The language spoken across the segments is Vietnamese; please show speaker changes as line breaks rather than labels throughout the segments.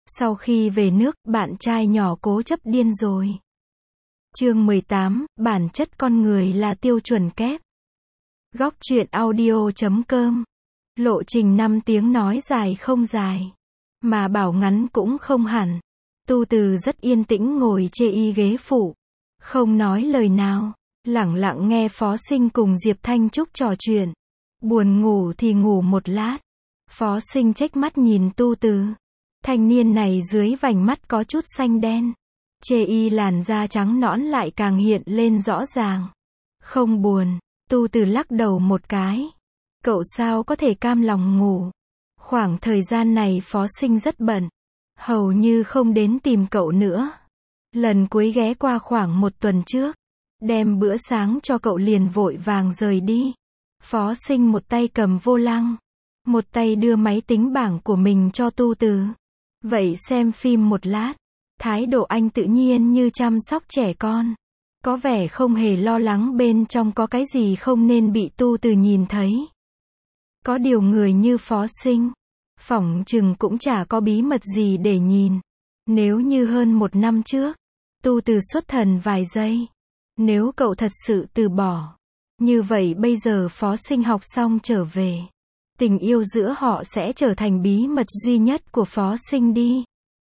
Sau khi về nước, bạn trai nhỏ cố chấp điên rồi. Chương 18, bản chất con người là tiêu chuẩn kép. Góc truyện audio.com. Lộ trình 5 tiếng nói dài không dài, mà bảo ngắn cũng không hẳn. Tu Từ rất yên tĩnh ngồi chê y ghế phụ, không nói lời nào, lẳng lặng nghe Phó Sinh cùng Diệp Thanh Trúc trò chuyện. Buồn ngủ thì ngủ một lát. Phó Sinh chếch mắt nhìn Tu Từ. Thanh niên này dưới vành mắt có chút xanh đen. Chê y làn da trắng nõn lại càng hiện lên rõ ràng. Không buồn, Tu Từ lắc đầu một cái. Cậu sao có thể cam lòng ngủ. Khoảng thời gian này Phó Sinh rất bận, hầu như không đến tìm cậu nữa. Lần cuối ghé qua khoảng 1 tuần trước, đem bữa sáng cho cậu liền vội vàng rời đi. Phó Sinh một tay cầm vô lăng, một tay đưa máy tính bảng của mình cho Tu Từ. Vậy xem phim một lát. Thái độ anh tự nhiên như chăm sóc trẻ con. Có vẻ không hề lo lắng bên trong có cái gì không nên bị Tu Từ nhìn thấy. Có điều người như Phó Sinh, phỏng chừng cũng chả có bí mật gì để nhìn. Nếu như hơn 1 năm trước, Tu Từ xuất thần vài giây. Nếu cậu thật sự từ bỏ, như vậy bây giờ Phó Sinh học xong trở về, tình yêu giữa họ sẽ trở thành bí mật duy nhất của Phó Sinh đi.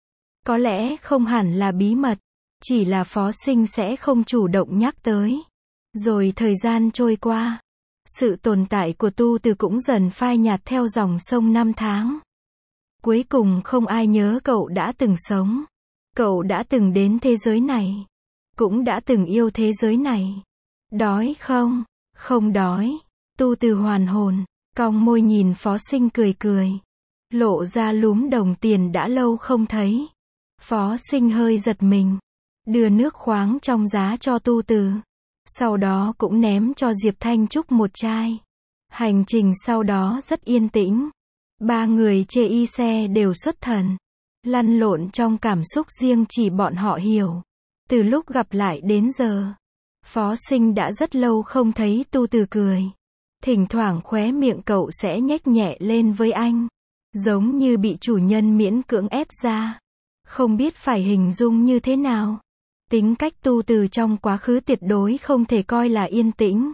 Có lẽ không hẳn là bí mật, chỉ là Phó Sinh sẽ không chủ động nhắc tới. Rồi thời gian trôi qua, sự tồn tại của Tu Từ cũng dần phai nhạt theo dòng sông năm tháng. Cuối cùng không ai nhớ cậu đã từng sống. Cậu đã từng đến thế giới này, cũng đã từng yêu thế giới này. Đói không? Không đói. Tu Từ hoàn hồn, cong môi nhìn Phó Sinh cười cười, lộ ra lúm đồng tiền đã lâu không thấy. Phó Sinh hơi giật mình, đưa nước khoáng trong giá cho Tu Từ, sau đó cũng ném cho Diệp Thanh Trúc một chai. Hành trình sau đó rất yên tĩnh. 3 người chê y xe đều xuất thần, lăn lộn trong cảm xúc riêng chỉ bọn họ hiểu. Từ lúc gặp lại đến giờ, Phó Sinh đã rất lâu không thấy Tu Từ cười. Thỉnh thoảng khóe miệng cậu sẽ nhếch nhẹ lên với anh, giống như bị chủ nhân miễn cưỡng ép ra. Không biết phải hình dung như thế nào. Tính cách Tu Từ trong quá khứ tuyệt đối không thể coi là yên tĩnh,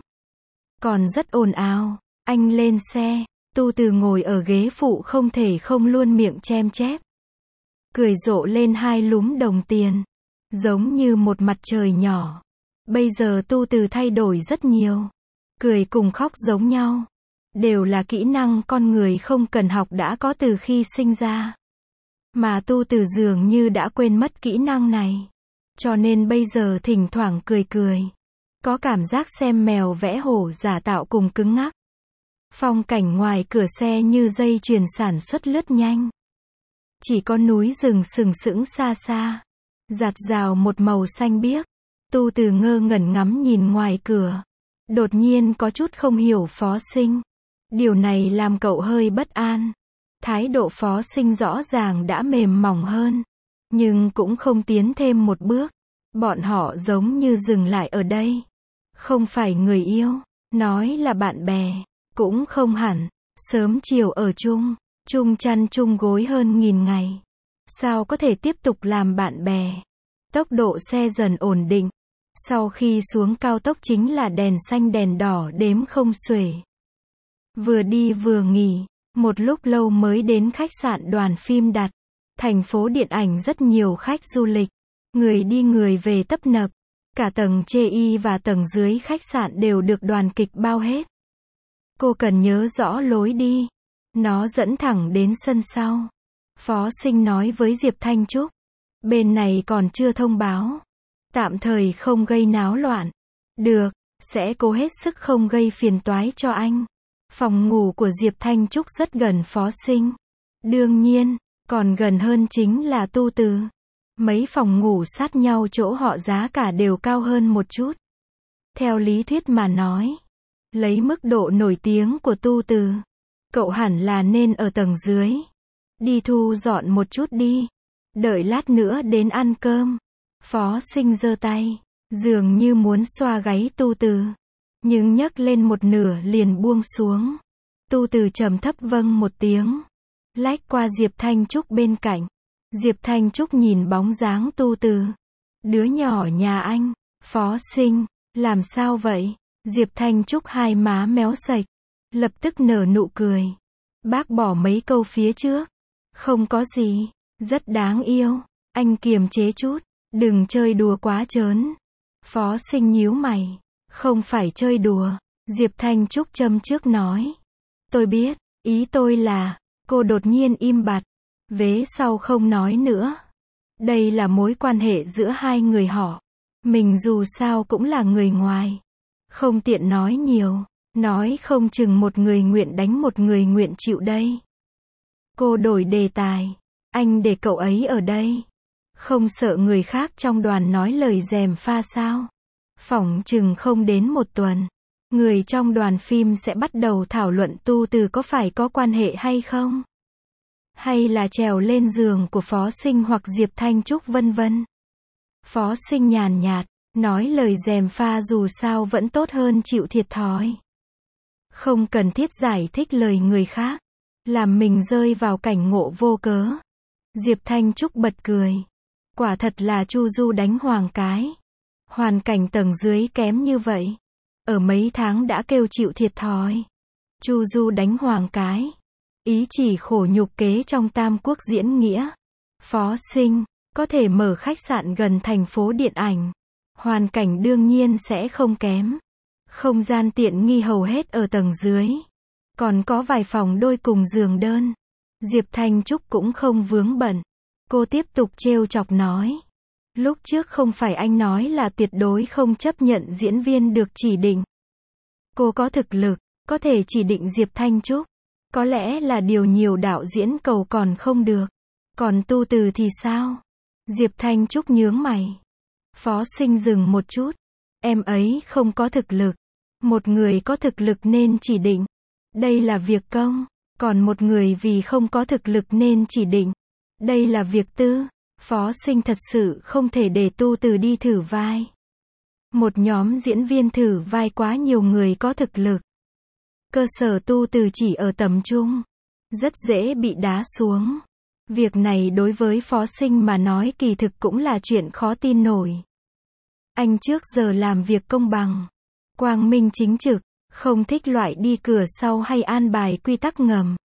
còn rất ồn ào. Anh lên xe, Tu Từ ngồi ở ghế phụ không thể không luôn miệng chem chép, cười rộ lên 2 lúm đồng tiền, giống như một mặt trời nhỏ. Bây giờ Tu Từ thay đổi rất nhiều, cười cùng khóc giống nhau, đều là kỹ năng con người không cần học đã có từ khi sinh ra. Mà Tu Từ dường như đã quên mất kỹ năng này, cho nên bây giờ thỉnh thoảng cười cười, có cảm giác xem mèo vẽ hổ giả tạo cùng cứng ngắc. Phong cảnh ngoài cửa xe như dây chuyền sản xuất lướt nhanh. Chỉ có núi rừng sừng sững xa xa, rạt rào một màu xanh biếc. Tu Từ ngơ ngẩn ngắm nhìn ngoài cửa, đột nhiên có chút không hiểu Phó Sinh. Điều này làm cậu hơi bất an. Thái độ Phó Sinh rõ ràng đã mềm mỏng hơn, nhưng cũng không tiến thêm một bước. Bọn họ giống như dừng lại ở đây. Không phải người yêu, nói là bạn bè, cũng không hẳn. Sớm chiều ở chung, chung chăn chung gối hơn 1000 ngày. Sao có thể tiếp tục làm bạn bè? Tốc độ xe dần ổn định. Sau khi xuống cao tốc chính là đèn xanh đèn đỏ đếm không xuể. Vừa đi vừa nghỉ, một lúc lâu mới đến khách sạn đoàn phim đặt. Thành phố điện ảnh rất nhiều khách du lịch, người đi người về tấp nập. Cả tầng chê y và tầng dưới khách sạn đều được đoàn kịch bao hết. Cô cần nhớ rõ lối đi. Nó dẫn thẳng đến sân sau. Phó Sinh nói với Diệp Thanh Trúc, bên này còn chưa thông báo, tạm thời không gây náo loạn. Được, sẽ cố hết sức không gây phiền toái cho anh. Phòng ngủ của Diệp Thanh Trúc rất gần Phó Sinh. Đương nhiên, còn gần hơn chính là Tu Từ. Mấy phòng ngủ sát nhau chỗ họ giá cả đều cao hơn một chút. Theo lý thuyết mà nói, lấy mức độ nổi tiếng của Tu Từ, cậu hẳn là nên ở tầng dưới. Đi thu dọn một chút đi, đợi lát nữa đến ăn cơm. Phó Sinh giơ tay, dường như muốn xoa gáy Tu Từ, nhưng nhấc lên một nửa liền buông xuống. Tu Từ trầm thấp vâng một tiếng, lách qua Diệp Thanh Trúc bên cạnh, Diệp Thanh Trúc nhìn bóng dáng Tu Từ. Đứa nhỏ nhà anh, Phó Sinh, làm sao vậy? Diệp Thanh Trúc hai má méo sạch, lập tức nở nụ cười. Bác bỏ mấy câu phía trước. Không có gì, rất đáng yêu, anh kiềm chế chút, đừng chơi đùa quá trớn. Phó Sinh nhíu mày, không phải chơi đùa, Diệp Thanh Trúc châm trước nói. Tôi biết, ý tôi là, cô đột nhiên im bặt, vế sau không nói nữa. Đây là mối quan hệ giữa hai người họ. Mình dù sao cũng là người ngoài. Không tiện nói nhiều, nói không chừng một người nguyện đánh một người nguyện chịu đây. Cô đổi đề tài, anh để cậu ấy ở đây. Không sợ người khác trong đoàn nói lời gièm pha sao? Phỏng chừng không đến một tuần, người trong đoàn phim sẽ bắt đầu thảo luận Tu Từ có phải có quan hệ hay không? Hay là trèo lên giường của Phó Sinh hoặc Diệp Thanh Trúc vân vân. Phó Sinh nhàn nhạt, nói lời gièm pha dù sao vẫn tốt hơn chịu thiệt thòi. Không cần thiết giải thích lời người khác, làm mình rơi vào cảnh ngộ vô cớ. Diệp Thanh Trúc bật cười. Quả thật là chu du đánh hoàng cái. Hoàn cảnh tầng dưới kém như vậy. Ở mấy tháng đã kêu chịu thiệt thòi. Chu du đánh hoàng cái. Ý chỉ khổ nhục kế trong Tam Quốc diễn nghĩa. Phó Sinh, có thể mở khách sạn gần thành phố điện ảnh. Hoàn cảnh đương nhiên sẽ không kém. Không gian tiện nghi hầu hết ở tầng dưới. Còn có vài phòng đôi cùng giường đơn. Diệp Thanh Trúc cũng không vướng bận. Cô tiếp tục trêu chọc nói. Lúc trước không phải anh nói là tuyệt đối không chấp nhận diễn viên được chỉ định. Cô có thực lực, có thể chỉ định Diệp Thanh Trúc. Có lẽ là điều nhiều đạo diễn cầu còn không được. Còn Tu Từ thì sao? Diệp Thanh Trúc nhướng mày. Phó Sinh dừng một chút. Em ấy không có thực lực. Một người có thực lực nên chỉ định. Đây là việc công. Còn một người vì không có thực lực nên chỉ định. Đây là việc tư. Phó Sinh thật sự không thể để Tu Từ đi thử vai. Một nhóm diễn viên thử vai quá nhiều người có thực lực. Cơ sở Tu Từ chỉ ở tầm trung. Rất dễ bị đá xuống. Việc này đối với Phó Sinh mà nói kỳ thực cũng là chuyện khó tin nổi. Anh trước giờ làm việc công bằng. Quang minh chính trực. Không thích loại đi cửa sau hay an bài quy tắc ngầm.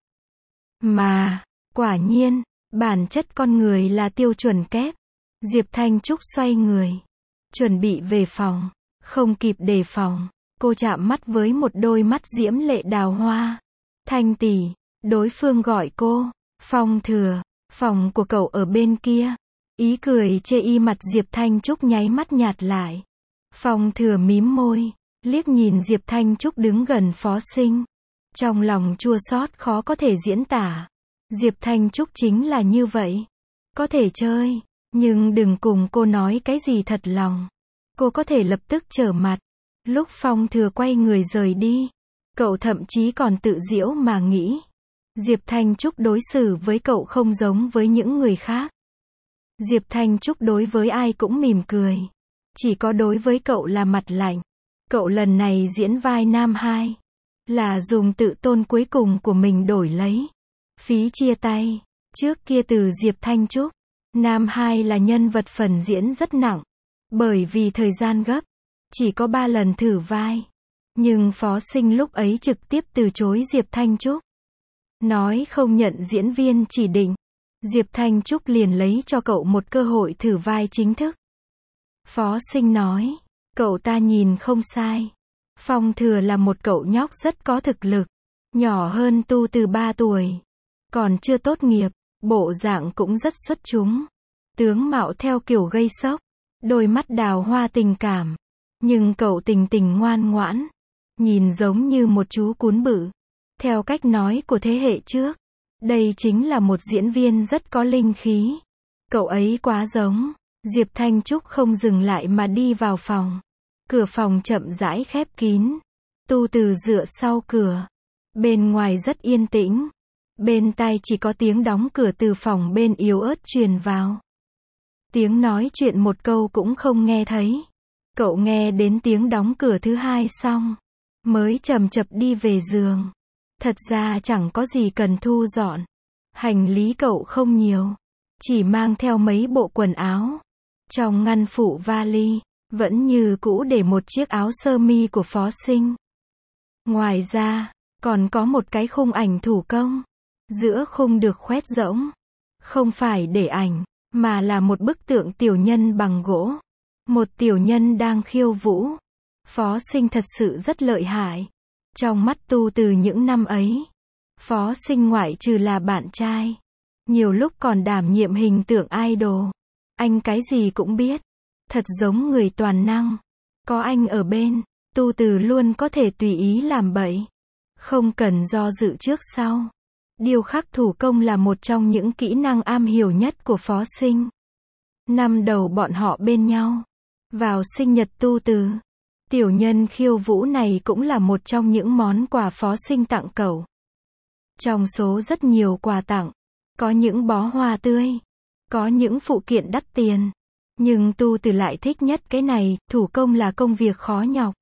Mà, quả nhiên, bản chất con người là tiêu chuẩn kép. Diệp Thanh Trúc xoay người. Chuẩn bị về phòng. Không kịp đề phòng. Cô chạm mắt với một đôi mắt diễm lệ đào hoa. Thanh tỷ, đối phương gọi cô. Phong Thừa, phòng của cậu ở bên kia. Ý cười chê y mặt Diệp Thanh Trúc nháy mắt nhạt lại. Phong Thừa mím môi. Liếc nhìn Diệp Thanh Trúc đứng gần Phó Sinh. Trong lòng chua xót khó có thể diễn tả. Diệp Thanh Trúc chính là như vậy. Có thể chơi, nhưng đừng cùng cô nói cái gì thật lòng. Cô có thể lập tức trở mặt. Lúc Phong Thừa quay người rời đi, cậu thậm chí còn tự giễu mà nghĩ. Diệp Thanh Trúc đối xử với cậu không giống với những người khác. Diệp Thanh Trúc đối với ai cũng mỉm cười. Chỉ có đối với cậu là mặt lạnh. Cậu lần này diễn vai nam hai. Là dùng tự tôn cuối cùng của mình đổi lấy. Phí chia tay. Trước kia từ Diệp Thanh Trúc. Nam hai là nhân vật phần diễn rất nặng. Bởi vì thời gian gấp. Chỉ có 3 lần thử vai. Nhưng Phó Sinh lúc ấy trực tiếp từ chối Diệp Thanh Trúc. Nói không nhận diễn viên chỉ định. Diệp Thanh Trúc liền lấy cho cậu một cơ hội thử vai chính thức. Phó Sinh nói. Cậu ta nhìn không sai. Phong Thừa là một cậu nhóc rất có thực lực. Nhỏ hơn Tu Từ 3 tuổi. Còn chưa tốt nghiệp. Bộ dạng cũng rất xuất chúng. Tướng mạo theo kiểu gây sốc. Đôi mắt đào hoa tình cảm. Nhưng cậu tình tình ngoan ngoãn. Nhìn giống như một chú cún bự. Theo cách nói của thế hệ trước. Đây chính là một diễn viên rất có linh khí. Cậu ấy quá giống. Diệp Thanh Trúc không dừng lại mà đi vào phòng. Cửa phòng chậm rãi khép kín. Tu Từ dựa sau cửa. Bên ngoài rất yên tĩnh. Bên tai chỉ có tiếng đóng cửa từ phòng bên yếu ớt truyền vào. Tiếng nói chuyện một câu cũng không nghe thấy. Cậu nghe đến tiếng đóng cửa thứ hai xong. Mới chậm chậm đi về giường. Thật ra chẳng có gì cần thu dọn. Hành lý cậu không nhiều. chỉ mang theo mấy bộ quần áo. Trong ngăn phụ vali, vẫn như cũ để một chiếc áo sơ mi của Phó Sinh. Ngoài ra, còn có một cái khung ảnh thủ công. Giữa khung được khoét rỗng. Không phải để ảnh, mà là một bức tượng tiểu nhân bằng gỗ. Một tiểu nhân đang khiêu vũ. Phó Sinh thật sự rất lợi hại. Trong mắt Tu Từ những năm ấy, Phó Sinh ngoại trừ là bạn trai, nhiều lúc còn đảm nhiệm hình tượng idol. Anh cái gì cũng biết. Thật giống người toàn năng. Có anh ở bên, Tu Từ luôn có thể tùy ý làm bậy. Không cần do dự trước sau. Điêu khắc thủ công là một trong những kỹ năng am hiểu nhất của Phó Sinh. Năm đầu bọn họ bên nhau. Vào sinh nhật Tu Từ, tiểu nhân khiêu vũ này cũng là một trong những món quà Phó Sinh tặng cậu. Trong số rất nhiều quà tặng, có những bó hoa tươi, có những phụ kiện đắt tiền. Nhưng Tu Từ lại thích nhất cái này, thủ công là công việc khó nhọc.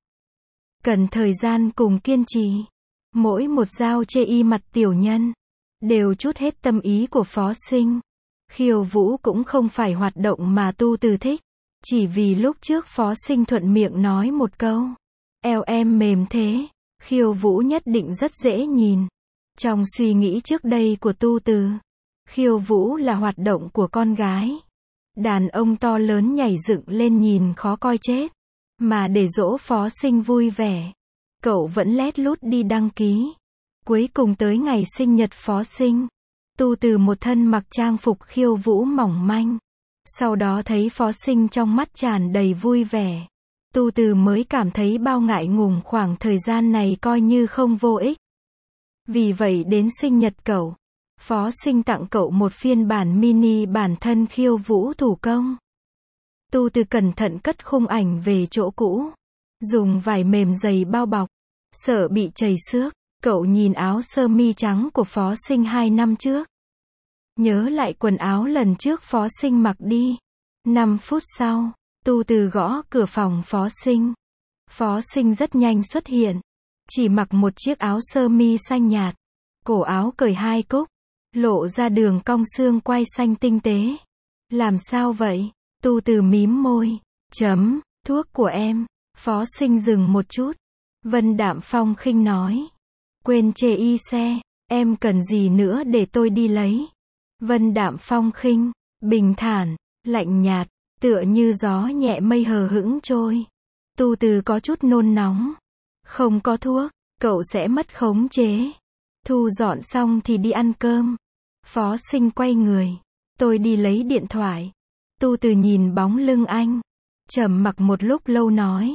Cần thời gian cùng kiên trì. Mỗi một dao chê y mặt tiểu nhân, đều chút hết tâm ý của Phó Sinh. Khiêu vũ cũng không phải hoạt động mà Tu Từ thích. Chỉ vì lúc trước Phó Sinh thuận miệng nói một câu. Eo em mềm thế, khiêu vũ nhất định rất dễ nhìn. Trong suy nghĩ trước đây của Tu Từ, khiêu vũ là hoạt động của con gái. Đàn ông to lớn nhảy dựng lên nhìn khó coi chết. Mà để dỗ Phó Sinh vui vẻ, cậu vẫn lét lút đi đăng ký. Cuối cùng tới ngày sinh nhật Phó Sinh, Tu Từ một thân mặc trang phục khiêu vũ mỏng manh. Sau đó thấy Phó Sinh trong mắt tràn đầy vui vẻ. Tu Từ mới cảm thấy bao ngại ngùng khoảng thời gian này coi như không vô ích. Vì vậy đến sinh nhật cậu, Phó Sinh tặng cậu một phiên bản mini bản thân khiêu vũ thủ công. Tu Từ cẩn thận cất khung ảnh về chỗ cũ. Dùng vải mềm dày bao bọc. Sợ bị trầy xước, cậu nhìn áo sơ mi trắng của Phó Sinh 2 năm trước. Nhớ lại quần áo lần trước Phó Sinh mặc đi. 5 phút sau, Tu Từ gõ cửa phòng Phó Sinh. Phó Sinh rất nhanh xuất hiện. Chỉ mặc một chiếc áo sơ mi xanh nhạt. Cổ áo cởi 2 cúc. Lộ ra đường cong xương quai xanh tinh tế. Làm sao vậy? Tu Từ mím môi. Thuốc của em. Phó Sinh dừng một chút. Vân Đạm Phong khinh nói. Quên chê y xe. Em cần gì nữa để tôi đi lấy? Vân Đạm Phong khinh, bình thản, lạnh nhạt, tựa như gió nhẹ mây hờ hững trôi. Tu Từ có chút nôn nóng. Không có thuốc, cậu sẽ mất khống chế. Thu dọn xong thì đi ăn cơm. Phó Sinh quay người. Tôi đi lấy điện thoại. Tu Từ nhìn bóng lưng anh. Trầm mặc một lúc lâu nói.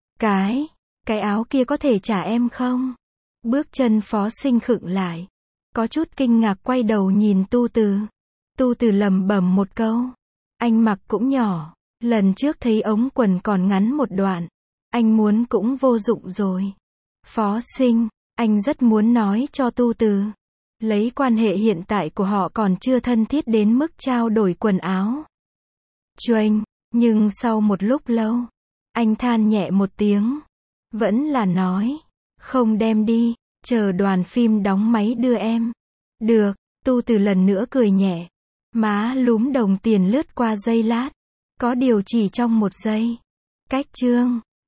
Cái áo kia có thể trả em không? Bước chân Phó Sinh khựng lại. Có chút kinh ngạc quay đầu nhìn Tu Từ. Tu Từ lẩm bẩm một câu. Anh mặc cũng nhỏ. Lần trước thấy ống quần còn ngắn một đoạn. Anh muốn cũng vô dụng rồi. Phó Sinh, anh rất muốn nói cho Tu Từ. Lấy quan hệ hiện tại của họ còn chưa thân thiết đến mức trao đổi quần áo. Choanh, nhưng sau một lúc lâu, anh than nhẹ một tiếng. Vẫn là nói. Không đem đi, chờ đoàn phim đóng máy đưa em. Được, Tu Từ lần nữa cười nhẹ. Má lúm đồng tiền lướt qua giây lát. Có điều chỉ trong một giây. Cách chương